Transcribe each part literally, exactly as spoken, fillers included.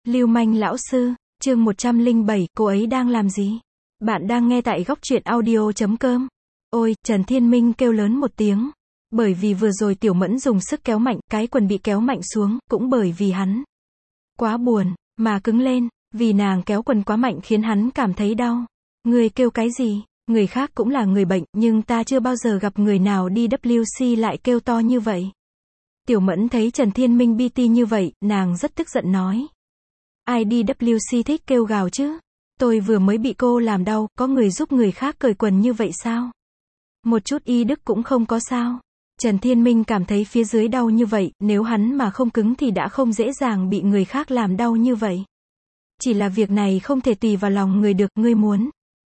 Lưu manh lão sư, chương một trăm lẻ bảy, cô ấy đang làm gì? Bạn đang nghe tại góc truyện audio chấm com. Ôi, Trần Thiên Minh kêu lớn một tiếng. Bởi vì vừa rồi Tiểu Mẫn dùng sức kéo mạnh, cái quần bị kéo mạnh xuống, cũng bởi vì hắn quá buồn, mà cứng lên, vì nàng kéo quần quá mạnh khiến hắn cảm thấy đau. Người kêu cái gì? Người khác cũng là người bệnh, nhưng ta chưa bao giờ gặp người nào đi vê kép xê lại kêu to như vậy. Tiểu Mẫn thấy Trần Thiên Minh bê tê như vậy, nàng rất tức giận nói. Ai đi vê kép xê thích kêu gào chứ? Tôi vừa mới bị cô làm đau, có người giúp người khác cởi quần như vậy sao? Một chút y đức cũng không có sao? Trần Thiên Minh cảm thấy phía dưới đau như vậy, nếu hắn mà không cứng thì đã không dễ dàng bị người khác làm đau như vậy. Chỉ là việc này không thể tùy vào lòng người được, ngươi muốn.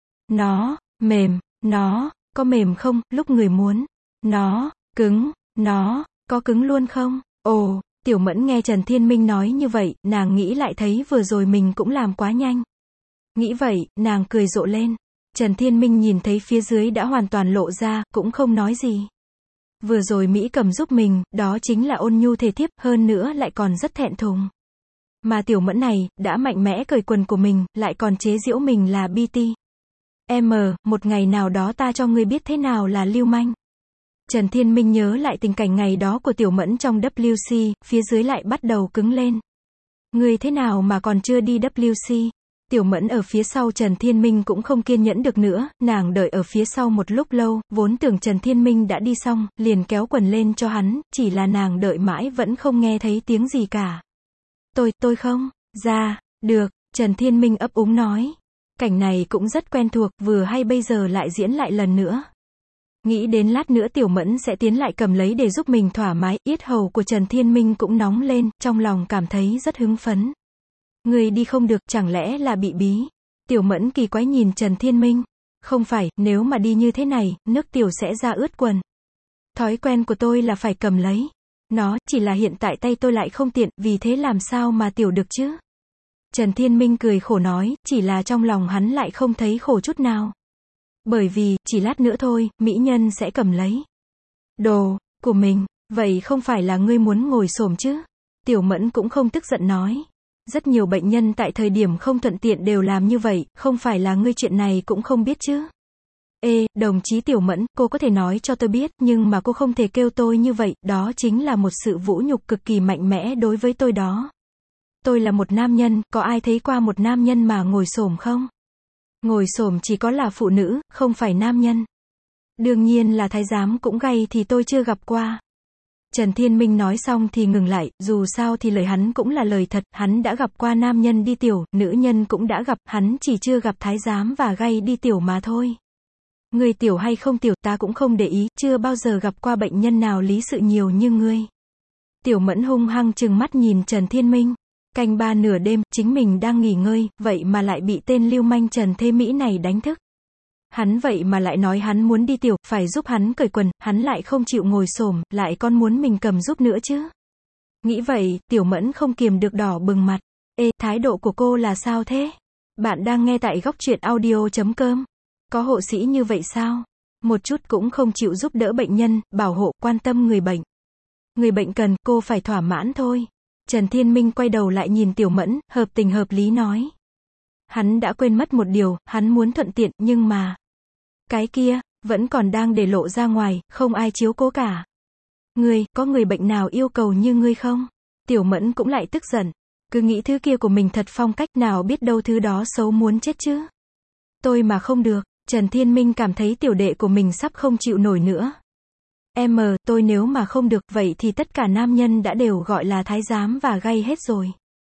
Nó, mềm, nó, có mềm không, lúc người muốn. Nó, cứng, nó, có cứng luôn không? Ồ, Tiểu Mẫn nghe Trần Thiên Minh nói như vậy, nàng nghĩ lại thấy vừa rồi mình cũng làm quá nhanh. Nghĩ vậy, nàng cười rộ lên. Trần Thiên Minh nhìn thấy phía dưới đã hoàn toàn lộ ra, cũng không nói gì. Vừa rồi Mỹ Cầm giúp mình, đó chính là ôn nhu thể thiếp, hơn nữa lại còn rất thẹn thùng. Mà Tiểu Mẫn này, đã mạnh mẽ cởi quần của mình, lại còn chế giễu mình là bê tê. Em, một ngày nào đó ta cho ngươi biết thế nào là lưu manh. Trần Thiên Minh nhớ lại tình cảnh ngày đó của Tiểu Mẫn trong vê kép xê, phía dưới lại bắt đầu cứng lên. Ngươi thế nào mà còn chưa đi vê kép xê? Tiểu Mẫn ở phía sau Trần Thiên Minh cũng không kiên nhẫn được nữa, nàng đợi ở phía sau một lúc lâu, vốn tưởng Trần Thiên Minh đã đi xong, liền kéo quần lên cho hắn, chỉ là nàng đợi mãi vẫn không nghe thấy tiếng gì cả. Tôi, tôi không, ra, được, Trần Thiên Minh ấp úng nói. Cảnh này cũng rất quen thuộc, vừa hay bây giờ lại diễn lại lần nữa. Nghĩ đến lát nữa Tiểu Mẫn sẽ tiến lại cầm lấy để giúp mình thoải mái, yết hầu của Trần Thiên Minh cũng nóng lên, trong lòng cảm thấy rất hứng phấn. Người đi không được, chẳng lẽ là bị bí? Tiểu Mẫn kỳ quái nhìn Trần Thiên Minh. Không phải, nếu mà đi như thế này, nước tiểu sẽ ra ướt quần. Thói quen của tôi là phải cầm lấy. Nó, chỉ là hiện tại tay tôi lại không tiện, vì thế làm sao mà tiểu được chứ? Trần Thiên Minh cười khổ nói, chỉ là trong lòng hắn lại không thấy khổ chút nào. Bởi vì, chỉ lát nữa thôi, mỹ nhân sẽ cầm lấy đồ của mình, vậy không phải là ngươi muốn ngồi xổm chứ? Tiểu Mẫn cũng không tức giận nói. Rất nhiều bệnh nhân tại thời điểm không thuận tiện đều làm như vậy, không phải là ngươi chuyện này cũng không biết chứ? Ê, đồng chí Tiểu Mẫn, cô có thể nói cho tôi biết, nhưng mà cô không thể kêu tôi như vậy, đó chính là một sự vũ nhục cực kỳ mạnh mẽ đối với tôi đó. Tôi là một nam nhân, có ai thấy qua một nam nhân mà ngồi xổm không? Ngồi xổm chỉ có là phụ nữ, không phải nam nhân. Đương nhiên là thái giám cũng gay thì tôi chưa gặp qua. Trần Thiên Minh nói xong thì ngừng lại, dù sao thì lời hắn cũng là lời thật, hắn đã gặp qua nam nhân đi tiểu, nữ nhân cũng đã gặp, hắn chỉ chưa gặp thái giám và gay đi tiểu mà thôi. Người tiểu hay không tiểu ta cũng không để ý, chưa bao giờ gặp qua bệnh nhân nào lý sự nhiều như ngươi. Tiểu Mẫn hung hăng trừng mắt nhìn Trần Thiên Minh. Canh ba nửa đêm, chính mình đang nghỉ ngơi, vậy mà lại bị tên lưu manh Trần Thế Mỹ này đánh thức. Hắn vậy mà lại nói hắn muốn đi tiểu, phải giúp hắn cởi quần, hắn lại không chịu ngồi xổm, lại còn muốn mình cầm giúp nữa chứ. Nghĩ vậy, Tiểu Mẫn không kiềm được đỏ bừng mặt. Ê, thái độ của cô là sao thế? Bạn đang nghe tại góc truyện audio chấm com. Có hộ sĩ như vậy sao? Một chút cũng không chịu giúp đỡ bệnh nhân, bảo hộ, quan tâm người bệnh. Người bệnh cần, cô phải thỏa mãn thôi. Trần Thiên Minh quay đầu lại nhìn Tiểu Mẫn, hợp tình hợp lý nói. Hắn đã quên mất một điều, hắn muốn thuận tiện, nhưng mà cái kia, vẫn còn đang để lộ ra ngoài, không ai chiếu cố cả. Ngươi, có người bệnh nào yêu cầu như ngươi không? Tiểu Mẫn cũng lại tức giận. Cứ nghĩ thứ kia của mình thật phong cách, nào biết đâu thứ đó xấu muốn chết chứ. Tôi mà không được, Trần Thiên Minh cảm thấy tiểu đệ của mình sắp không chịu nổi nữa. Em, tôi nếu mà không được, vậy thì tất cả nam nhân đã đều gọi là thái giám và gay hết rồi.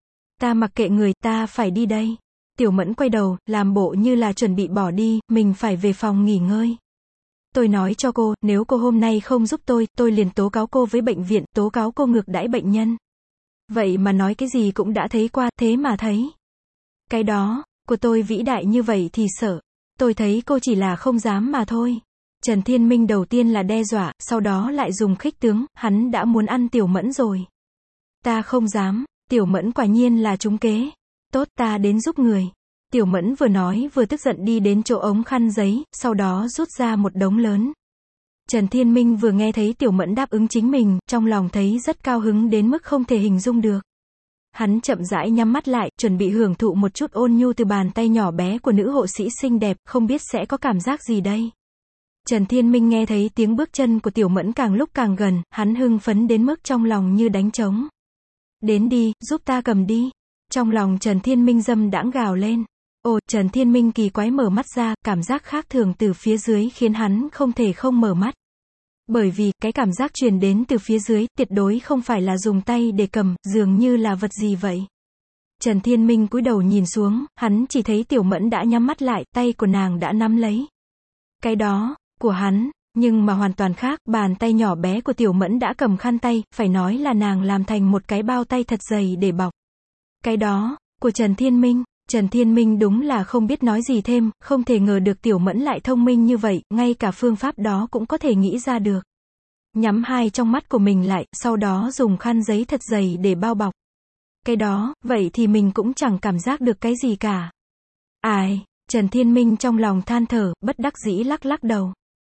Ta mặc kệ người, ta phải đi đây. Tiểu Mẫn quay đầu, làm bộ như là chuẩn bị bỏ đi, mình phải về phòng nghỉ ngơi. Tôi nói cho cô, nếu cô hôm nay không giúp tôi, tôi liền tố cáo cô với bệnh viện, tố cáo cô ngược đãi bệnh nhân. Vậy mà nói cái gì cũng đã thấy qua, thế mà thấy. Cái đó, của tôi vĩ đại như vậy thì sợ. Tôi thấy cô chỉ là không dám mà thôi. Trần Thiên Minh đầu tiên là đe dọa, sau đó lại dùng khích tướng, hắn đã muốn ăn Tiểu Mẫn rồi. Ta không dám, Tiểu Mẫn quả nhiên là trúng kế. Tốt, ta đến giúp người. Tiểu Mẫn vừa nói vừa tức giận đi đến chỗ ống khăn giấy, sau đó rút ra một đống lớn. Trần Thiên Minh vừa nghe thấy Tiểu Mẫn đáp ứng chính mình, trong lòng thấy rất cao hứng đến mức không thể hình dung được. Hắn chậm rãi nhắm mắt lại, chuẩn bị hưởng thụ một chút ôn nhu từ bàn tay nhỏ bé của nữ hộ sĩ xinh đẹp, không biết sẽ có cảm giác gì đây. Trần Thiên Minh nghe thấy tiếng bước chân của Tiểu Mẫn càng lúc càng gần, hắn hưng phấn đến mức trong lòng như đánh trống. Đến đi, giúp ta cầm đi. Trong lòng Trần Thiên Minh dâm đãng gào lên. Ồ, Trần Thiên Minh kỳ quái mở mắt ra, cảm giác khác thường từ phía dưới khiến hắn không thể không mở mắt. Bởi vì, cái cảm giác truyền đến từ phía dưới, tuyệt đối không phải là dùng tay để cầm, dường như là vật gì vậy. Trần Thiên Minh cúi đầu nhìn xuống, hắn chỉ thấy Tiểu Mẫn đã nhắm mắt lại, tay của nàng đã nắm lấy. Cái đó, của hắn, nhưng mà hoàn toàn khác, bàn tay nhỏ bé của Tiểu Mẫn đã cầm khăn tay, phải nói là nàng làm thành một cái bao tay thật dày để bọc. Cái đó, của Trần Thiên Minh. Trần Thiên Minh đúng là không biết nói gì thêm, không thể ngờ được Tiểu Mẫn lại thông minh như vậy, ngay cả phương pháp đó cũng có thể nghĩ ra được. Nhắm hai trong mắt của mình lại, sau đó dùng khăn giấy thật dày để bao bọc. Cái đó, vậy thì mình cũng chẳng cảm giác được cái gì cả. Ai, Trần Thiên Minh trong lòng than thở, bất đắc dĩ lắc lắc đầu.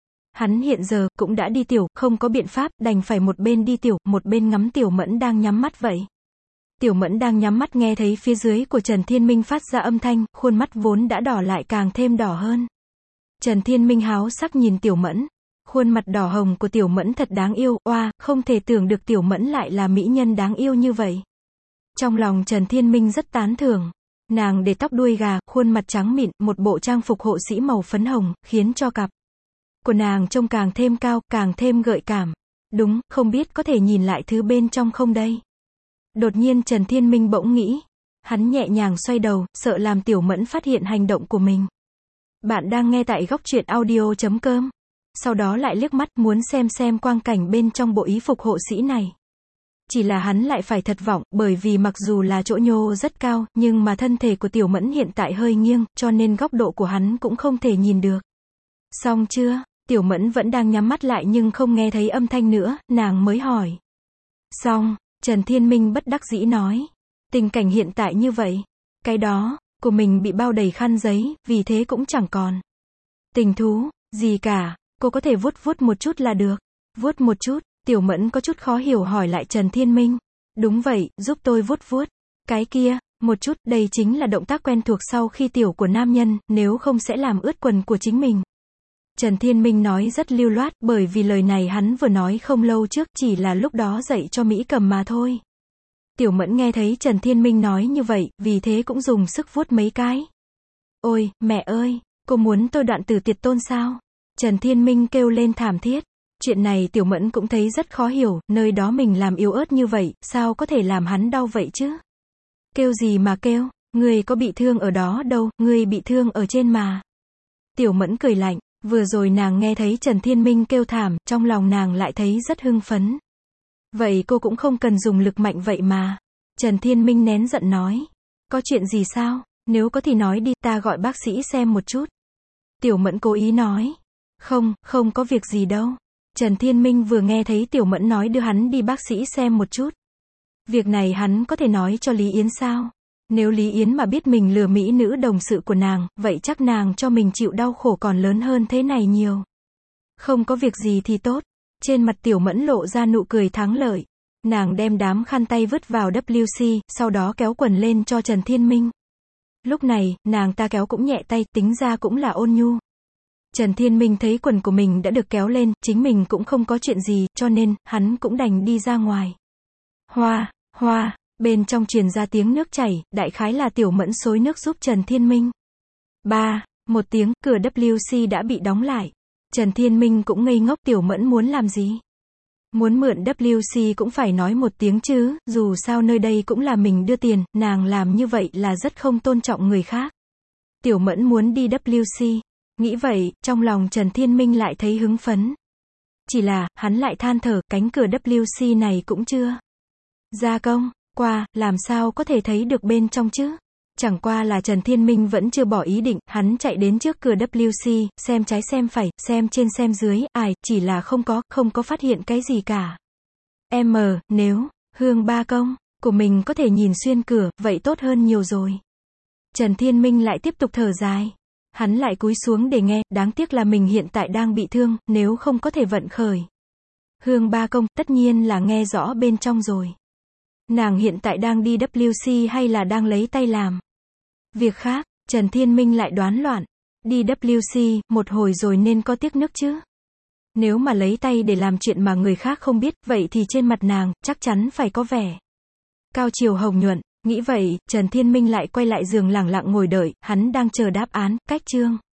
Hắn hiện giờ, cũng đã đi tiểu, không có biện pháp, đành phải một bên đi tiểu, một bên ngắm Tiểu Mẫn đang nhắm mắt vậy. Tiểu Mẫn đang nhắm mắt nghe thấy phía dưới của Trần Thiên Minh phát ra âm thanh, khuôn mắt vốn đã đỏ lại càng thêm đỏ hơn. Trần Thiên Minh háo sắc nhìn Tiểu Mẫn. Khuôn mặt đỏ hồng của Tiểu Mẫn thật đáng yêu, oa, không thể tưởng được Tiểu Mẫn lại là mỹ nhân đáng yêu như vậy. Trong lòng Trần Thiên Minh rất tán thưởng. Nàng để tóc đuôi gà, khuôn mặt trắng mịn, một bộ trang phục hộ sĩ màu phấn hồng, khiến cho cặp của nàng trông càng thêm cao, càng thêm gợi cảm. Đúng, không biết có thể nhìn lại thứ bên trong không đây? Đột nhiên Trần Thiên Minh bỗng nghĩ. Hắn nhẹ nhàng xoay đầu, sợ làm Tiểu Mẫn phát hiện hành động của mình. Bạn đang nghe tại góc truyện audio chấm com. Sau đó lại liếc mắt muốn xem xem quang cảnh bên trong bộ y phục hộ sĩ này. Chỉ là hắn lại phải thất vọng, bởi vì mặc dù là chỗ nhô rất cao, nhưng mà thân thể của Tiểu Mẫn hiện tại hơi nghiêng, cho nên góc độ của hắn cũng không thể nhìn được. Xong chưa? Tiểu Mẫn vẫn đang nhắm mắt lại nhưng không nghe thấy âm thanh nữa, nàng mới hỏi. Xong, Trần Thiên Minh bất đắc dĩ nói. Tình cảnh hiện tại như vậy. Cái đó, của mình bị bao đầy khăn giấy, vì thế cũng chẳng còn tình thú, gì cả, cô có thể vuốt vuốt một chút là được. Vuốt một chút, Tiểu Mẫn có chút khó hiểu hỏi lại Trần Thiên Minh. Đúng vậy, giúp tôi vuốt vuốt. Cái kia, một chút, đây chính là động tác quen thuộc sau khi tiểu của nam nhân, nếu không sẽ làm ướt quần của chính mình. Trần Thiên Minh nói rất lưu loát, bởi vì lời này hắn vừa nói không lâu trước, chỉ là lúc đó dạy cho Mỹ Cầm mà thôi. Tiểu Mẫn nghe thấy Trần Thiên Minh nói như vậy, vì thế cũng dùng sức vuốt mấy cái. Ôi, mẹ ơi, cô muốn tôi đoạn tử tuyệt tôn sao? Trần Thiên Minh kêu lên thảm thiết. Chuyện này Tiểu Mẫn cũng thấy rất khó hiểu, nơi đó mình làm yếu ớt như vậy, sao có thể làm hắn đau vậy chứ? Kêu gì mà kêu, ngươi có bị thương ở đó đâu, ngươi bị thương ở trên mà. Tiểu Mẫn cười lạnh. Vừa rồi nàng nghe thấy Trần Thiên Minh kêu thảm, trong lòng nàng lại thấy rất hưng phấn. Vậy cô cũng không cần dùng lực mạnh vậy mà. Trần Thiên Minh nén giận nói. Có chuyện gì sao? Nếu có thì nói đi, ta gọi bác sĩ xem một chút. Tiểu Mẫn cố ý nói. Không, không có việc gì đâu. Trần Thiên Minh vừa nghe thấy Tiểu Mẫn nói đưa hắn đi bác sĩ xem một chút. Việc này hắn có thể nói cho Lý Yến sao? Nếu Lý Yến mà biết mình lừa mỹ nữ đồng sự của nàng, vậy chắc nàng cho mình chịu đau khổ còn lớn hơn thế này nhiều. Không có việc gì thì tốt. Trên mặt Tiểu Mẫn lộ ra nụ cười thắng lợi. Nàng đem đám khăn tay vứt vào vê kép xê, sau đó kéo quần lên cho Trần Thiên Minh. Lúc này, nàng ta kéo cũng nhẹ tay, tính ra cũng là ôn nhu. Trần Thiên Minh thấy quần của mình đã được kéo lên, chính mình cũng không có chuyện gì, cho nên, hắn cũng đành đi ra ngoài. Hoa, hoa. Bên trong truyền ra tiếng nước chảy, đại khái là Tiểu Mẫn xối nước giúp Trần Thiên Minh. Ba, một tiếng, cửa vê kép xê đã bị đóng lại. Trần Thiên Minh cũng ngây ngốc, Tiểu Mẫn muốn làm gì? Muốn mượn vê kép xê cũng phải nói một tiếng chứ, dù sao nơi đây cũng là mình đưa tiền, nàng làm như vậy là rất không tôn trọng người khác. Tiểu Mẫn muốn đi vê kép xê. Nghĩ vậy, trong lòng Trần Thiên Minh lại thấy hứng phấn. Chỉ là, hắn lại than thở, cánh cửa vê kép xê này cũng chưa gia công qua, làm sao có thể thấy được bên trong chứ? Chẳng qua là Trần Thiên Minh vẫn chưa bỏ ý định, hắn chạy đến trước cửa vê kép xê, xem trái xem phải, xem trên xem dưới, ai, chỉ là không có, không có phát hiện cái gì cả. Em, nếu, Hương Ba Công, của mình có thể nhìn xuyên cửa, vậy tốt hơn nhiều rồi. Trần Thiên Minh lại tiếp tục thở dài. Hắn lại cúi xuống để nghe, đáng tiếc là mình hiện tại đang bị thương, nếu không có thể vận khởi Hương Ba Công, tất nhiên là nghe rõ bên trong rồi. Nàng hiện tại đang đi W C hay là đang lấy tay làm việc khác? Trần Thiên Minh lại đoán loạn. Đi W C, một hồi rồi nên có tiếc nước chứ. Nếu mà lấy tay để làm chuyện mà người khác không biết, vậy thì trên mặt nàng, chắc chắn phải có vẻ cao chiều hồng nhuận. Nghĩ vậy, Trần Thiên Minh lại quay lại giường lẳng lặng ngồi đợi, hắn đang chờ đáp án, cách chương